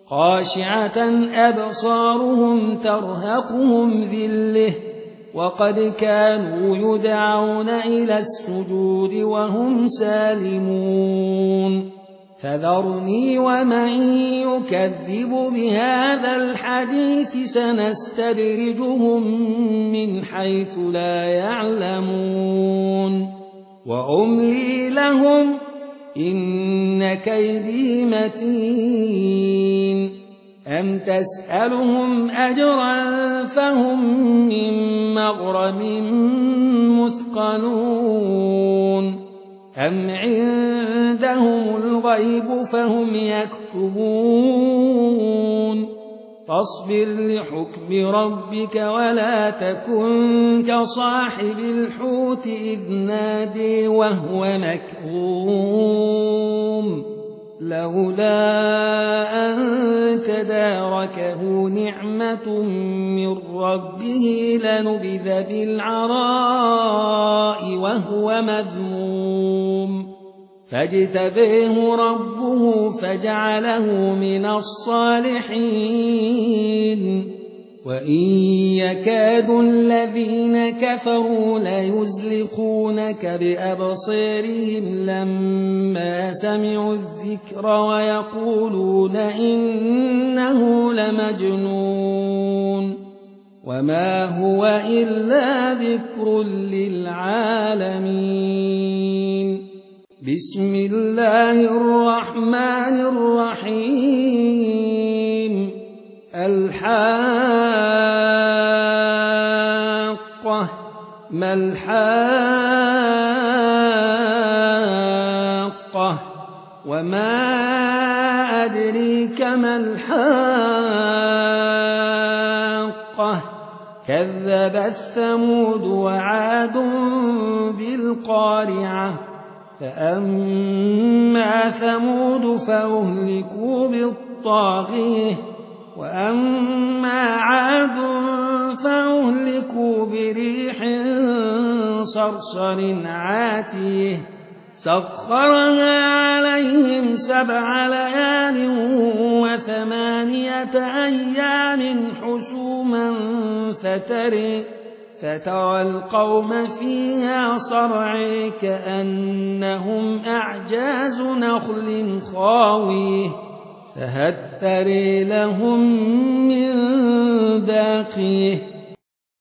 خاشعة أبصارهم ترهقهم ذلة وقد كانوا يدعون إلى السجود وهم سالمون فذرني ومن يكذب بهذا الحديث سنستدرجهم من حيث لا يعلمون وأملي لهم إن كيدي متين أم تسألهم أجرا فهم من مغرم مثقلون أم عندهم الغيب فهم يكتبون فاصبر لحكم ربك ولا تكن كصاحب الحوت إذ نادي وهو مكظوم لولا أن تداركه نعمة من ربه لنبذ بالعراء وهو مذموم فاجتبيه ربه فجعله من الصالحين وإن يكاد الذين كفروا ليزلقونك بأبصارهم لما سمعوا الذكر ويقولون إنه لمجنون وما هو إلا ذكر للعالمين بسم الله الرحمن الرحيم الحاقة ما الحاقة وما أدريك ما الحاقة كذبت ثمود وعاد بالقارعة فأما ثمود فأهلكوا بالطاغية وأما عاد فأهلكوا بريح صرصر عاتيه سخرها عليهم 7 ليال و8 أيام حسوما فترى القوم فيها صرعى كأنهم أعجاز نخل خاويه فهل ترى لهم من باقيه